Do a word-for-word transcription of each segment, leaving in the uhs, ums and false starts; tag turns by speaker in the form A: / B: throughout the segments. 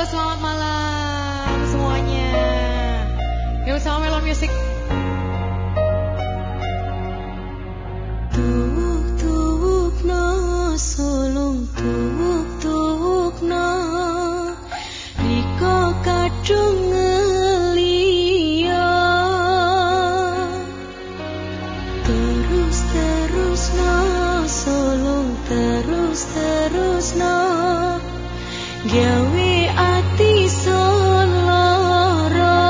A: selamat malam semuanya. Yuk sama Melon Music.
B: Tuk tuk no sulung tuk tuk no riko kadung ngelia terus terus no sulung terus terus no gawe ati son lara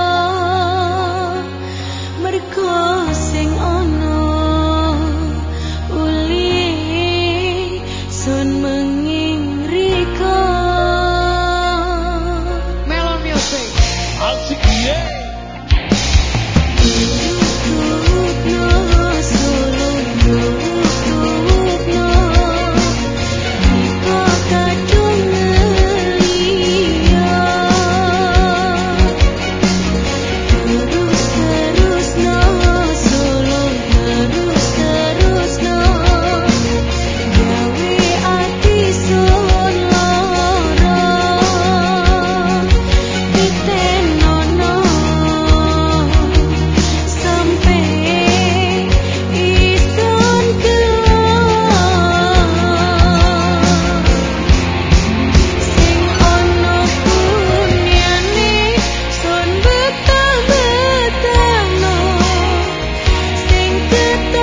B: mergo sing ono uli sun menging riko
A: Melon Music.
C: Asik ye.
B: tuk no sulung tuk tuk no riko kadung ngelia terus terus no sulung terus terus no gawe ati sun lara ditenono sampe ison kelar sing ono punyane sun betah-betahno sing